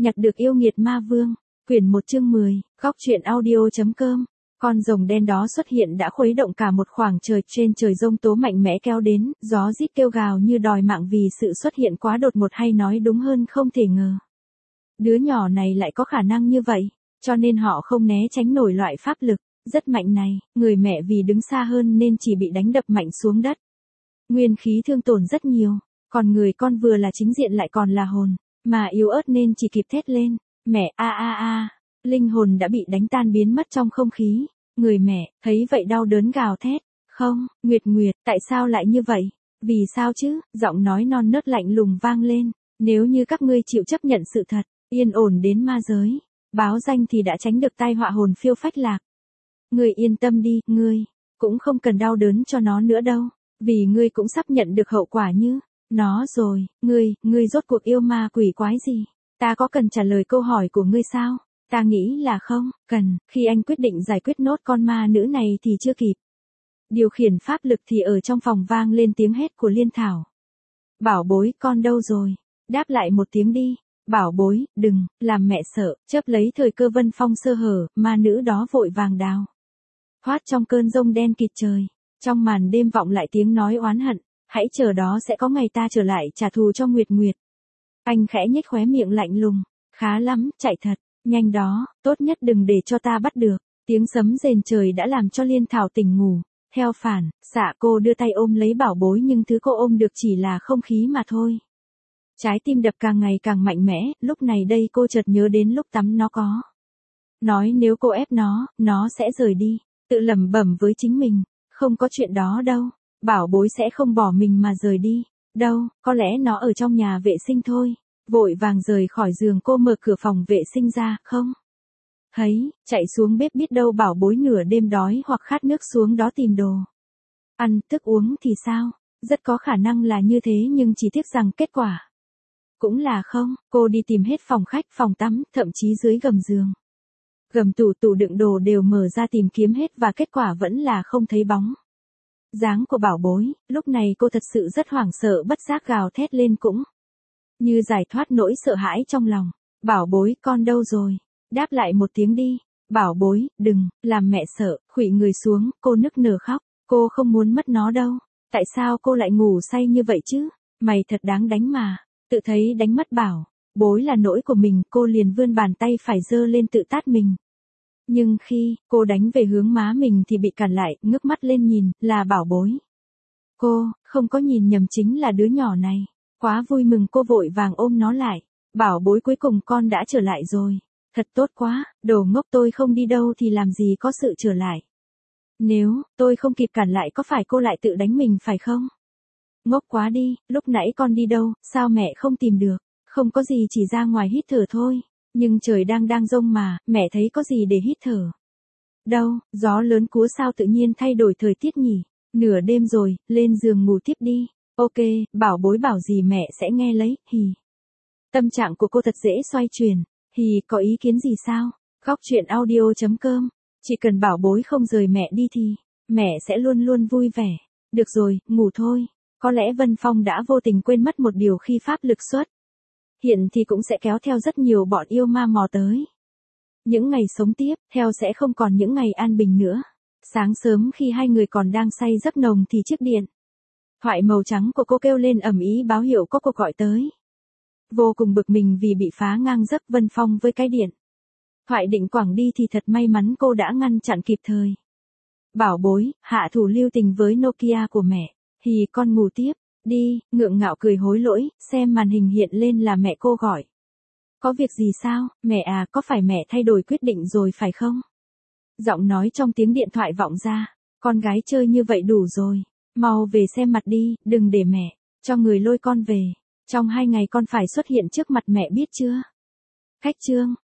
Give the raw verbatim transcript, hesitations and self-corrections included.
Nhặt được yêu nghiệt ma vương, quyển một chương mười, góc truyện audio.com. Con rồng đen đó xuất hiện đã khuấy động cả một khoảng trời, trên trời giông tố mạnh mẽ kéo đến, gió rít kêu gào như đòi mạng vì sự xuất hiện quá đột ngột, hay nói đúng hơn không thể ngờ. Đứa nhỏ này lại có khả năng như vậy, cho nên họ không né tránh nổi loại pháp lực rất mạnh này. Người mẹ vì đứng xa hơn nên chỉ bị đánh đập mạnh xuống đất. Nguyên khí thương tổn rất nhiều, còn người con vừa là chính diện lại còn là hồn, mà yếu ớt nên chỉ kịp thét lên, mẹ a a a. Linh hồn đã bị đánh tan biến mất trong không khí. Người mẹ thấy vậy đau đớn gào thét, không, Nguyệt Nguyệt, tại sao lại như vậy? Vì sao chứ? Giọng nói non nớt lạnh lùng vang lên, nếu như các ngươi chịu chấp nhận sự thật, yên ổn đến ma giới, báo danh thì đã tránh được tai họa hồn phiêu phách lạc. Ngươi yên tâm đi, ngươi cũng không cần đau đớn cho nó nữa đâu, vì ngươi cũng sắp nhận được hậu quả như nó rồi. Ngươi, ngươi rốt cuộc yêu ma quỷ quái gì? Ta có cần trả lời câu hỏi của ngươi sao? Ta nghĩ là không cần. Khi anh quyết định giải quyết nốt con ma nữ này thì chưa kịp điều khiển pháp lực thì ở trong phòng vang lên tiếng hét của Liên Thảo. Bảo bối, con đâu rồi? Đáp lại một tiếng đi. Bảo bối, đừng làm mẹ sợ. Chớp lấy thời cơ Vân Phong sơ hở, ma nữ đó vội vàng đào thoát trong cơn giông đen kịt trời. Trong màn đêm vọng lại tiếng nói oán hận, hãy chờ đó sẽ có ngày ta trở lại trả thù cho Nguyệt Nguyệt. Anh khẽ nhếch khóe miệng lạnh lùng, khá lắm, chạy thật nhanh đó, tốt nhất đừng để cho ta bắt được. Tiếng sấm rền trời đã làm cho Liên Thảo tỉnh ngủ. Theo phản xạ cô đưa tay ôm lấy bảo bối, nhưng thứ cô ôm được chỉ là không khí mà thôi. Trái tim đập càng ngày càng mạnh mẽ, lúc này đây cô chợt nhớ đến lúc tắm nó có nói nếu cô ép nó, nó sẽ rời đi. Tự lẩm bẩm với chính mình, không có chuyện đó đâu, bảo bối sẽ không bỏ mình mà rời đi đâu, có lẽ nó ở trong nhà vệ sinh thôi. Vội vàng rời khỏi giường, cô mở cửa phòng vệ sinh ra, không thấy, chạy xuống bếp, biết đâu bảo bối nửa đêm đói hoặc khát nước xuống đó tìm đồ ăn thức uống thì sao. Rất có khả năng là như thế, nhưng chỉ tiếc rằng kết quả cũng là không. Cô đi tìm hết phòng khách, phòng tắm, thậm chí dưới gầm giường, gầm tủ, tủ đựng đồ đều mở ra tìm kiếm hết, và kết quả vẫn là không thấy bóng dáng của bảo bối. Lúc này cô thật sự rất hoảng sợ, bất giác gào thét lên cũng như giải thoát nỗi sợ hãi trong lòng. Bảo bối, con đâu rồi? Đáp lại một tiếng đi. Bảo bối, đừng làm mẹ sợ. Khuỵu người xuống, cô nức nở khóc. Cô không muốn mất nó đâu. Tại sao cô lại ngủ say như vậy chứ? Mày thật đáng đánh mà. Tự thấy đánh mất bảo bối là lỗi của mình, cô liền vươn bàn tay phải giơ lên tự tát mình. Nhưng khi cô đánh về hướng má mình thì bị cản lại, ngước mắt lên nhìn, là bảo bối. Cô không có nhìn nhầm, chính là đứa nhỏ này. Quá vui mừng, cô vội vàng ôm nó lại. Bảo bối, cuối cùng con đã trở lại rồi. Thật tốt quá, đồ ngốc, tôi không đi đâu thì làm gì có sự trở lại. Nếu tôi không kịp cản lại có phải cô lại tự đánh mình phải không? Ngốc quá đi, lúc nãy con đi đâu, sao mẹ không tìm được? Không có gì, chỉ ra ngoài hít thở thôi. Nhưng trời đang đang giông mà, mẹ thấy có gì để hít thở đâu. Gió lớn cúa, sao tự nhiên thay đổi thời tiết nhỉ? Nửa đêm rồi, lên giường ngủ tiếp đi. Ok, bảo bối bảo gì mẹ sẽ nghe lấy, hì. Tâm trạng của cô thật dễ xoay chuyển. Hì, có ý kiến gì sao? Góc truyện audio.com. Chỉ cần bảo bối không rời mẹ đi thì mẹ sẽ luôn luôn vui vẻ. Được rồi, ngủ thôi. Có lẽ Vân Phong đã vô tình quên mất một điều khi pháp lực xuất hiện thì cũng sẽ kéo theo rất nhiều bọn yêu ma mò tới. Những ngày sống tiếp theo sẽ không còn những ngày an bình nữa. Sáng sớm khi hai người còn đang say giấc nồng thì chiếc điện thoại màu trắng của cô kêu lên ầm ĩ, báo hiệu có cuộc gọi tới. Vô cùng bực mình vì bị phá ngang giấc Vân Phong với cái điện thoại định quẳng đi thì thật may mắn cô đã ngăn chặn kịp thời. Bảo bối, hạ thủ lưu tình với Nokia của mẹ. Thì con ngủ tiếp đi. Ngượng ngạo cười hối lỗi, xem màn hình hiện lên là mẹ cô gọi. Có việc gì sao? Mẹ à, có phải mẹ thay đổi quyết định rồi phải không? Giọng nói trong tiếng điện thoại vọng ra. Con gái chơi như vậy đủ rồi. Mau về xem mặt đi, đừng để mẹ cho người lôi con về. Trong hai ngày con phải xuất hiện trước mặt mẹ, biết chưa? Khách trương,